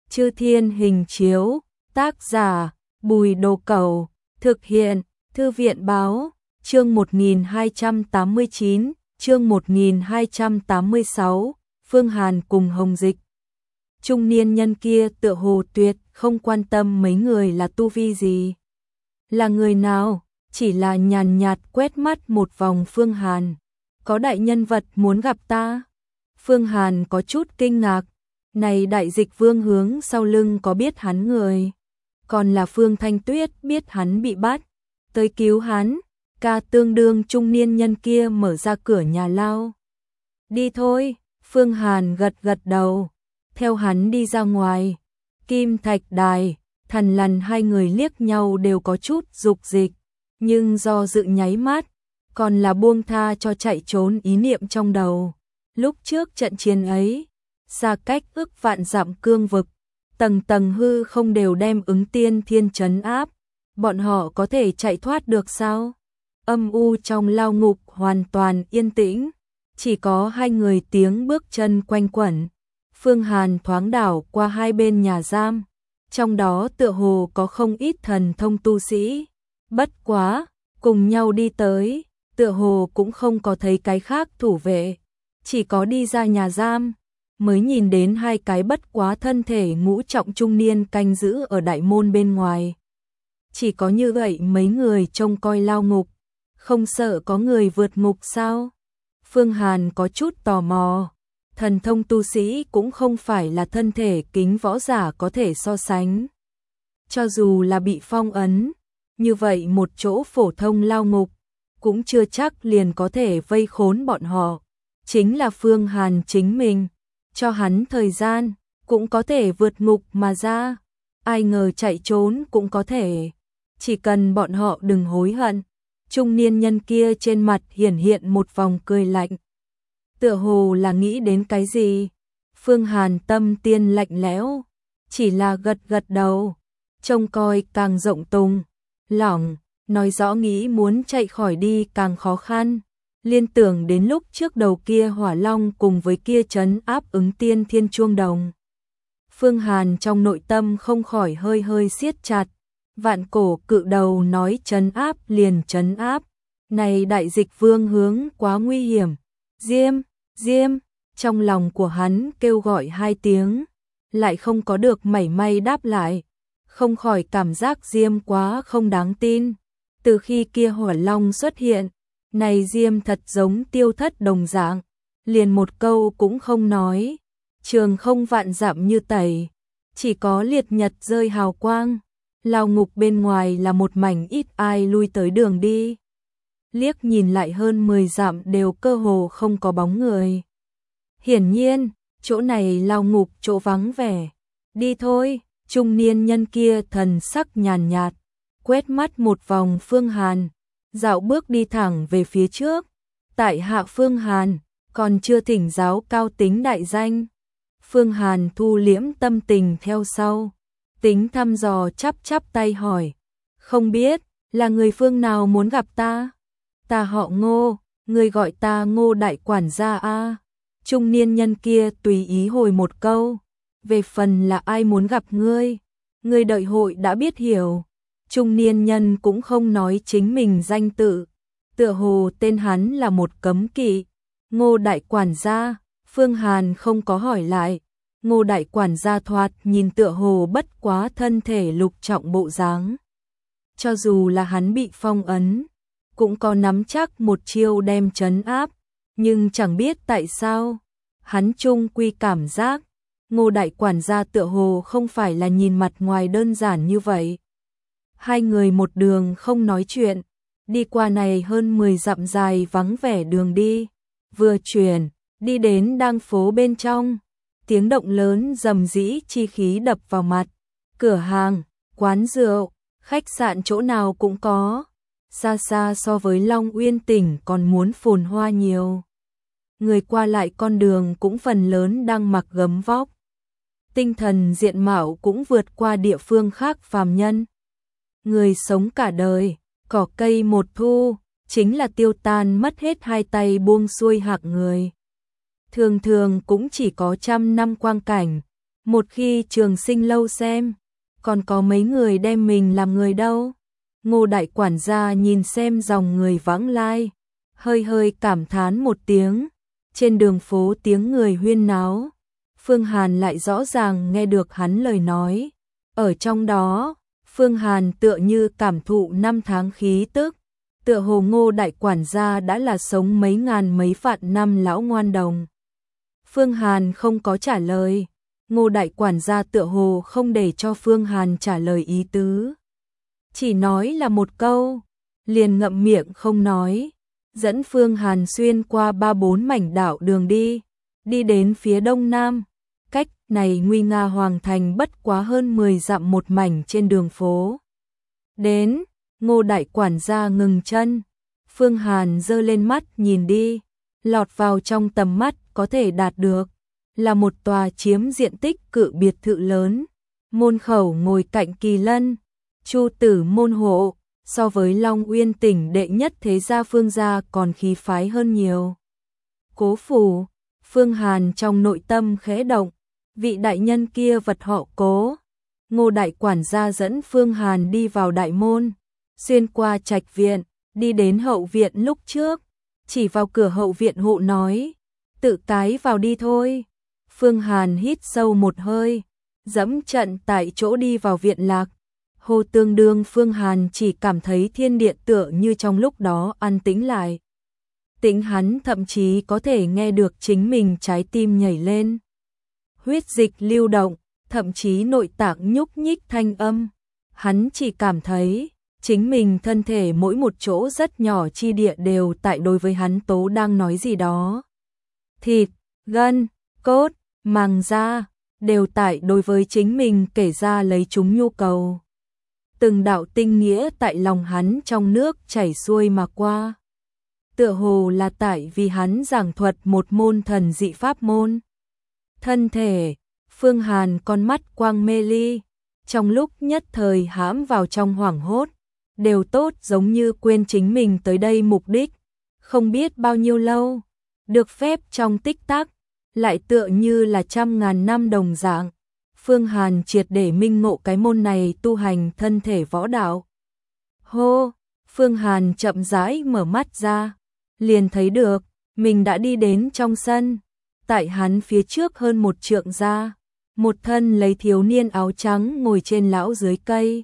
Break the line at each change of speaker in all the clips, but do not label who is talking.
Chư Thiên Hình Chiếu, tác giả Bùi Đồ Cẩu, thực hiện Thư viện Báo, chương 1289, chương 1286, Phương Hàn cùng Hồng Dịch. Trung niên nhân kia tựa hồ tuyệt không quan tâm mấy người là tu vi gì, là người nào, chỉ là nhàn nhạt quét mắt một vòng Phương Hàn. Có đại nhân vật muốn gặp ta? Phương Hàn có chút kinh ngạc, này đại dịch vương hướng sau lưng có biết hắn người, còn là Phương Thanh Tuyết biết hắn bị bắt, tới cứu hắn. Ca tương đương trung niên nhân kia mở ra cửa nhà lao. Đi thôi, Phương Hàn gật gật đầu, theo hắn đi ra ngoài. Kim Thạch Đài, Thần Lằn hai người liếc nhau đều có chút dục dịch, nhưng do dự nháy mắt, còn là buông tha cho chạy trốn ý niệm trong đầu. Lúc trước trận chiến ấy, xa cách ức vạn dặm cương vực, tầng tầng hư không đều đem Ứng Tiên Thiên trấn áp, bọn họ có thể chạy thoát được sao? Âm u trong lao ngục hoàn toàn yên tĩnh, chỉ có hai người tiếng bước chân quanh quẩn. Phương Hàn thoáng đảo qua hai bên nhà giam, trong đó tựa hồ có không ít thần thông tu sĩ. Bất quá, cùng nhau đi tới, tựa hồ cũng không có thấy cái khác thủ vệ, chỉ có đi ra nhà giam, mới nhìn đến hai cái bất quá thân thể ngũ trọng trung niên canh giữ ở đại môn bên ngoài. Chỉ có như vậy mấy người trông coi lao ngục, không sợ có người vượt ngục sao? Phương Hàn có chút tò mò, thần thông tu sĩ cũng không phải là thân thể kính võ giả có thể so sánh. Cho dù là bị phong ấn, như vậy một chỗ phổ thông lao ngục, cũng chưa chắc liền có thể vây khốn bọn họ. Chính là Phương Hàn chính mình, cho hắn thời gian, cũng có thể vượt ngục mà ra. Ai ngờ chạy trốn cũng có thể, chỉ cần bọn họ đừng hối hận. Trung niên nhân kia trên mặt hiển hiện một vòng cười lạnh, tựa hồ là nghĩ đến cái gì. Phương Hàn tâm tiên lạnh lẽo, chỉ là gật gật đầu, trông coi càng rộng tung, lỏng, nói rõ nghĩ muốn chạy khỏi đi càng khó khăn. Liên tưởng đến lúc trước đầu kia hỏa long cùng với kia trấn áp Ứng Tiên Thiên chuông đồng. Phương Hàn trong nội tâm không khỏi hơi hơi siết chặt. Vạn cổ cự đầu nói trấn áp liền trấn áp, này đại dịch vương hướng quá nguy hiểm. Diêm, Diêm, trong lòng của hắn kêu gọi hai tiếng, lại không có được mảy may đáp lại, không khỏi cảm giác Diêm quá không đáng tin. Từ khi kia hỏa long xuất hiện, này Diêm thật giống tiêu thất đồng dạng, liền một câu cũng không nói. Trường không vạn dặm như tẩy, chỉ có liệt nhật rơi hào quang. Lao ngục bên ngoài là một mảnh ít ai lui tới đường đi. Liếc nhìn lại hơn 10 dặm đều cơ hồ không có bóng người. Hiển nhiên, chỗ này lao ngục chỗ vắng vẻ. Đi thôi, trung niên nhân kia thần sắc nhàn nhạt, quét mắt một vòng Phương Hàn, dạo bước đi thẳng về phía trước. Tại hạ Phương Hàn, còn chưa thỉnh giáo cao tính đại danh. Phương Hàn thu liễm tâm tình theo sau, tính thăm dò chắp chắp tay hỏi, không biết là người phương nào muốn gặp ta? Ta họ Ngô, người gọi ta Ngô đại quản gia a. Trung niên nhân kia tùy ý hồi một câu, về phần là ai muốn gặp ngươi, ngươi đợi hội đã biết hiểu. Trung niên nhân cũng không nói chính mình danh tự, tựa hồ tên hắn là một cấm kỵ. Ngô đại quản gia, Phương Hàn không có hỏi lại. Ngô đại quản gia thoạt nhìn tựa hồ bất quá thân thể lục trọng bộ dáng. Cho dù là hắn bị phong ấn, cũng có nắm chắc một chiêu đem trấn áp, nhưng chẳng biết tại sao, hắn chung quy cảm giác, Ngô đại quản gia tựa hồ không phải là nhìn mặt ngoài đơn giản như vậy. Hai người một đường không nói chuyện, đi qua này hơn 10 dặm dài vắng vẻ đường đi, vừa chuyển, đi đến đang phố bên trong. Tiếng động lớn rầm rĩ chi khí đập vào mặt, cửa hàng, quán rượu, khách sạn chỗ nào cũng có, xa xa so với Long Uyên tỉnh còn muốn phồn hoa nhiều. Người qua lại con đường cũng phần lớn đang mặc gấm vóc. Tinh thần diện mạo cũng vượt qua địa phương khác phàm nhân. Người sống cả đời, cỏ cây một thu, chính là tiêu tan mất hết hai tay buông xuôi hạng người. Thường thường cũng chỉ có 100 năm quang cảnh, Một khi Trường Sinh lâu xem, còn có mấy người đem mình làm người đâu. Ngô đại quản gia nhìn xem dòng người vãng lai, hơi hơi cảm thán một tiếng. Trên đường phố tiếng người huyên náo, Phương Hàn lại rõ ràng nghe được hắn lời nói. Ở trong đó, Phương Hàn tựa như cảm thụ năm tháng khí tức, tựa hồ Ngô đại quản gia đã là sống mấy ngàn mấy vạn năm lão ngoan đồng. Phương Hàn không có trả lời, Ngô đại quản gia tựa hồ không để cho Phương Hàn trả lời ý tứ. Chỉ nói là một câu, liền ngậm miệng không nói, dẫn Phương Hàn xuyên qua 3-4 mảnh đảo đường đi đến phía đông nam. Cách này nguy nga hoàng thành bất quá hơn 10 dặm một mảnh trên đường phố. Đến, Ngô đại quản gia ngừng chân, Phương Hàn giơ lên mắt nhìn đi, lọt vào trong tầm mắt có thể đạt được là một tòa chiếm diện tích cự biệt thự lớn, môn khẩu ngồi cạnh kỳ lân, Chu tử môn hộ, so với Long Uyên tỉnh đệ nhất thế gia Phương gia còn khí phái hơn nhiều. Cố phủ, Phương Hàn trong nội tâm khẽ động, vị đại nhân kia vật họ Cố. Ngô đại quản gia dẫn Phương Hàn đi vào đại môn, xuyên qua trạch viện, đi đến hậu viện lúc trước, chỉ vào cửa hậu viện hộ nói, tự cái vào đi thôi. Phương Hàn hít sâu một hơi, dẫm trận tại chỗ đi vào viện lạc. Hồ tương đương Phương Hàn chỉ cảm thấy thiên địa tựa như trong lúc đó an tĩnh lại. Tĩnh hắn thậm chí có thể nghe được chính mình trái tim nhảy lên. Huyết dịch lưu động, thậm chí nội tạng nhúc nhích thanh âm. Hắn chỉ cảm thấy chính mình thân thể mỗi một chỗ rất nhỏ chi địa đều tại đối với hắn tố đang nói gì đó. Thịt, gân, cốt, màng da, đều tại đối với chính mình kể ra lấy chúng nhu cầu. Từng đạo tinh nghĩa tại lòng hắn trong nước chảy xuôi mà qua. Tựa hồ là tại vì hắn giảng thuật một môn thần dị pháp môn. Thân thể, Phương Hàn con mắt quang mê ly, trong lúc nhất thời hãm vào trong hoảng hốt, đều tốt giống như quên chính mình tới đây mục đích, không biết bao nhiêu lâu, được phép trong tích tắc, lại tựa như là trăm ngàn năm đồng dạng. Phương Hàn triệt để minh ngộ cái môn này tu hành thân thể võ đạo. Hô, Phương Hàn chậm rãi mở mắt ra, liền thấy được, mình đã đi đến trong sân. Tại hắn phía trước hơn 1 trượng ra, một thân lấy thiếu niên áo trắng ngồi trên lão dưới cây.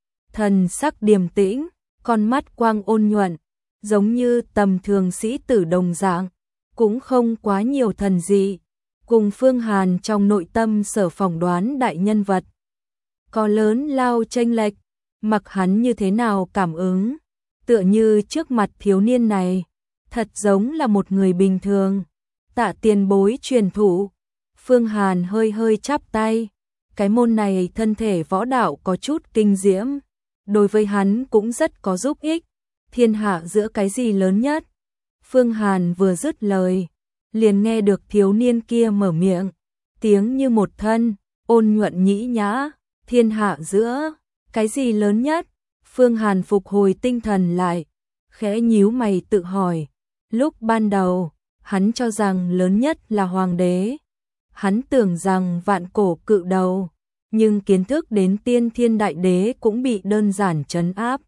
Thần sắc điềm tĩnh, con mắt quang ôn nhuận, giống như tầm thường sĩ tử đồng dạng, cũng không quá nhiều thần dị. Cùng Phương Hàn trong nội tâm sở phỏng đoán đại nhân vật có lớn lao chênh lệch, mặc hắn như thế nào cảm ứng, tựa như trước mặt thiếu niên này, thật giống là một người bình thường. Tạ tiền bối truyền thụ, Phương Hàn hơi hơi chắp tay, cái môn này thân thể võ đạo có chút kinh diễm, đối với hắn cũng rất có giúp ích. Thiên hạ giữa cái gì lớn nhất? Phương Hàn vừa dứt lời, liền nghe được thiếu niên kia mở miệng, tiếng như một thân, ôn nhuận nhĩ nhã, thiên hạ giữa, cái gì lớn nhất? Phương Hàn phục hồi tinh thần lại, khẽ nhíu mày tự hỏi, lúc ban đầu, hắn cho rằng lớn nhất là hoàng đế, hắn tưởng rằng vạn cổ cự đầu, nhưng kiến thức đến tiên thiên đại đế cũng bị đơn giản trấn áp.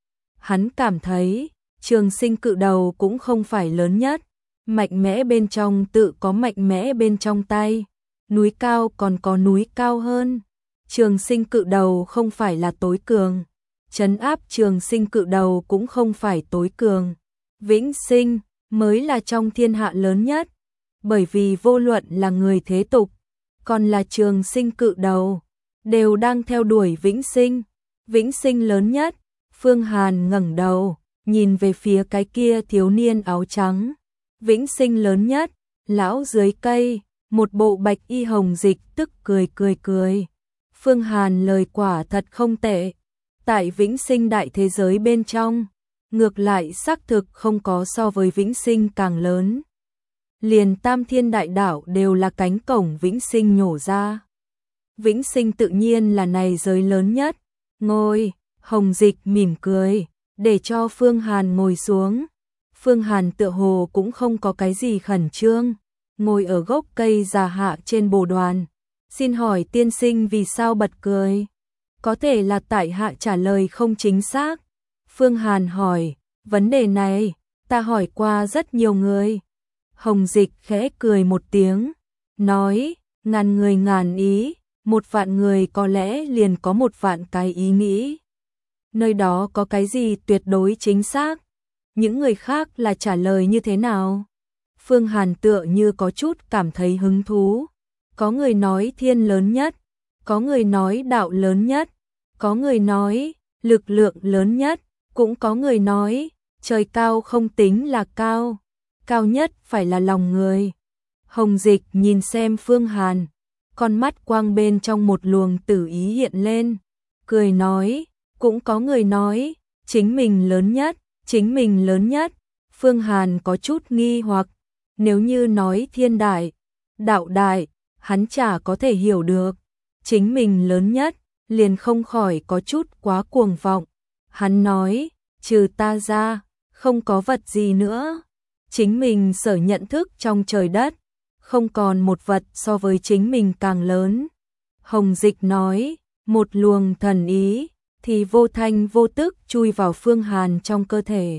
Hắn cảm thấy, Trường Sinh cự đầu cũng không phải lớn nhất. Mạnh mẽ bên trong tự có mạnh mẽ bên trong tay, núi cao còn có núi cao hơn. Trường Sinh cự đầu không phải là tối cường, trấn áp Trường Sinh cự đầu cũng không phải tối cường. Vĩnh Sinh mới là trong thiên hạ lớn nhất, bởi vì vô luận là người thế tục, còn là Trường Sinh cự đầu, đều đang theo đuổi Vĩnh Sinh. Vĩnh Sinh lớn nhất. Phương Hàn ngẩng đầu, nhìn về phía cái kia thiếu niên áo trắng. Vĩnh Sinh lớn nhất, lão dưới cây, một bộ bạch y hồng dịch tức cười. Phương Hàn lời quả thật không tệ, tại Vĩnh Sinh đại thế giới bên trong, ngược lại xác thực không có so với Vĩnh Sinh càng lớn. Liền Tam Thiên đại đảo đều là cánh cổng Vĩnh Sinh nhổ ra. Vĩnh Sinh tự nhiên là này giới lớn nhất. Ngồi, hồng dịch mỉm cười, để cho Phương Hàn ngồi xuống. Phương Hàn tựa hồ cũng không có cái gì khẩn trương, ngồi ở gốc cây già hạ trên bồ đoàn, Xin hỏi tiên sinh vì sao bật cười? Có thể là tại hạ trả lời không chính xác. Phương Hàn hỏi, vấn đề này, ta hỏi qua rất nhiều người. Hồng Dịch khẽ cười một tiếng, nói, ngàn người ngàn ý, 1.000.000 người có lẽ liền có 1.000.000 cái ý nghĩ. Nơi đó có cái gì tuyệt đối chính xác? Những người khác là trả lời như thế nào? Phương Hàn tựa như có chút cảm thấy hứng thú. Có người nói thiên lớn nhất, có người nói đạo lớn nhất, có người nói lực lượng lớn nhất, cũng có người nói trời cao không tính là cao, cao nhất phải là lòng người. Hồng Dịch nhìn xem Phương Hàn, con mắt quang bên trong một luồng tử ý hiện lên, cười nói, cũng có người nói chính mình lớn nhất, chính mình lớn nhất. Phương Hàn có chút nghi hoặc, nếu như nói thiên đại, đạo đại, hắn chả có thể hiểu được, chính mình lớn nhất, liền không khỏi có chút quá cuồng vọng. Hắn nói, trừ ta ra, không có vật gì nữa. Chính mình sở nhận thức trong trời đất, không còn một vật so với chính mình càng lớn. Hồng Dịch nói, một luồng thần ý, thì vô thanh vô tức chui vào Phương Hàn trong cơ thể.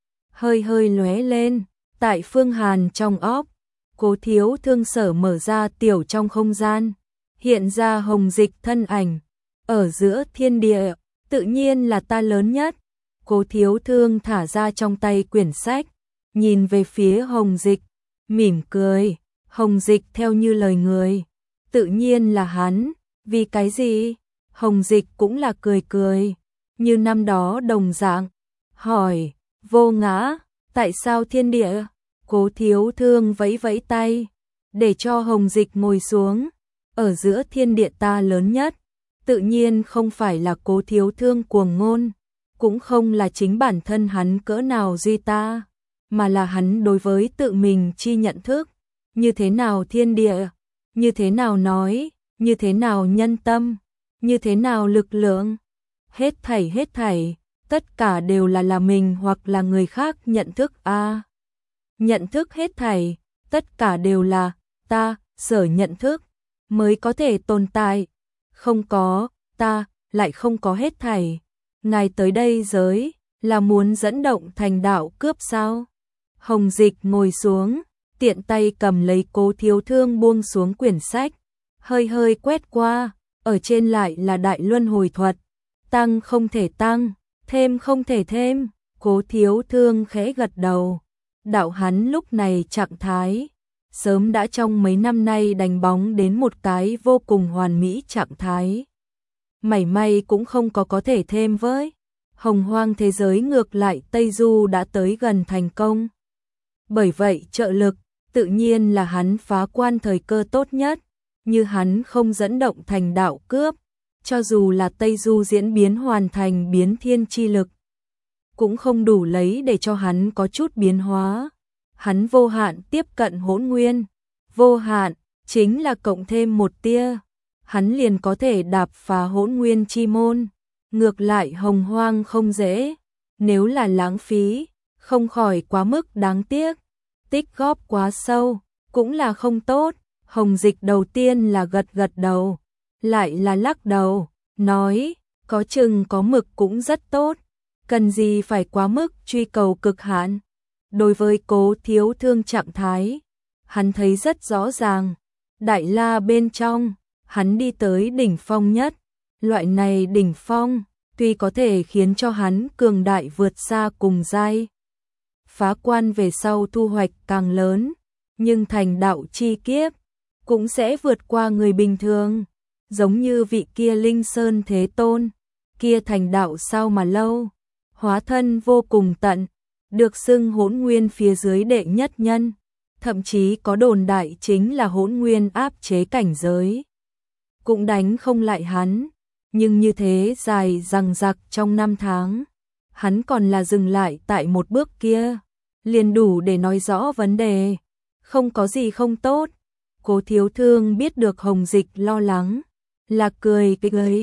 Hơi hơi lóe lên, tại Phương Hàn trong óc, Cố Thiếu Thương sở mở ra tiểu trong không gian, hiện ra Hồng Dịch thân ảnh. Ở giữa thiên địa, tự nhiên là ta lớn nhất. Cố Thiếu Thương thả ra trong tay quyển sách, nhìn về phía Hồng Dịch, mỉm cười. Hồng Dịch theo như lời người, tự nhiên là hắn. Vì cái gì? Hồng Dịch cũng là cười cười, như năm đó đồng dạng. Hỏi, Vô Ngã, tại sao thiên địa? Cố Thiếu Thương vẫy vẫy tay, để cho Hồng Dịch ngồi xuống. Ở giữa thiên địa ta lớn nhất, tự nhiên không phải là Cố Thiếu Thương cuồng ngôn, cũng không là chính bản thân hắn cỡ nào duy ta, mà là hắn đối với tự mình chi nhận thức, như thế nào thiên địa, như thế nào nói, như thế nào nhân tâm, như thế nào lực lượng, hết thảy, tất cả đều là mình hoặc là người khác nhận thức a. Nhận thức hết thảy, tất cả đều là ta, sở nhận thức mới có thể tồn tại, không có ta, lại không có hết thảy. Ngài tới đây giới, là muốn dẫn động thành đạo cướp sao? Hồng Dịch ngồi xuống, tiện tay cầm lấy Cố Thiếu Thương buông xuống quyển sách, hơi hơi quét qua, ở trên lại là đại luân hồi thuật, tăng không thể tăng, thêm không thể thêm. Cố Thiếu Thương khẽ gật đầu, đạo hắn lúc này trạng thái, sớm đã trong mấy năm nay đánh bóng đến một cái vô cùng hoàn mỹ trạng thái. Mảy may cũng không có thể thêm với. Hồng hoang thế giới ngược lại Tây Du đã tới gần thành công. Bởi vậy trợ lực, tự nhiên là hắn phá quan thời cơ tốt nhất, như hắn không dẫn động thành đạo cướp, cho dù là Tây Du diễn biến hoàn thành biến thiên chi lực, cũng không đủ lấy để cho hắn có chút biến hóa. Hắn vô hạn tiếp cận hỗn nguyên, vô hạn chính là cộng thêm một tia, hắn liền có thể đạp phá hỗn nguyên chi môn. Ngược lại hồng hoang không dễ, nếu là lãng phí, không khỏi quá mức đáng tiếc, tích góp quá sâu, cũng là không tốt. Hồng Dịch đầu tiên là gật gật đầu, lại là lắc đầu, nói, có chừng có mực cũng rất tốt, cần gì phải quá mức truy cầu cực hạn. Đối với Cố Thiếu Thương trạng thái, hắn thấy rất rõ ràng, Đại La bên trong, hắn đi tới đỉnh phong nhất. Loại này đỉnh phong, tuy có thể khiến cho hắn cường đại vượt xa cùng giai, phá quan về sau thu hoạch càng lớn, nhưng thành đạo chi kiếp, cũng sẽ vượt qua người bình thường. Giống như vị kia Linh Sơn Thế Tôn, kia thành đạo sao mà lâu, hóa thân vô cùng tận, được xưng hỗn nguyên phía dưới đệ nhất nhân, thậm chí có đồn đại chính là hỗn nguyên áp chế cảnh giới, cũng đánh không lại hắn. Nhưng như thế dài dằng dặc trong 5 tháng, hắn còn là dừng lại tại một bước kia, liền đủ để nói rõ vấn đề, không có gì không tốt. Cố Thiếu Thương biết được Hồng Dịch lo lắng, là cười,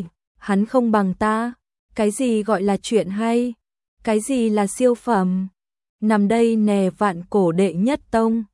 hắn không bằng ta, cái gì gọi là chuyện hay, cái gì là siêu phẩm, nằm đây nè vạn cổ đệ nhất tông,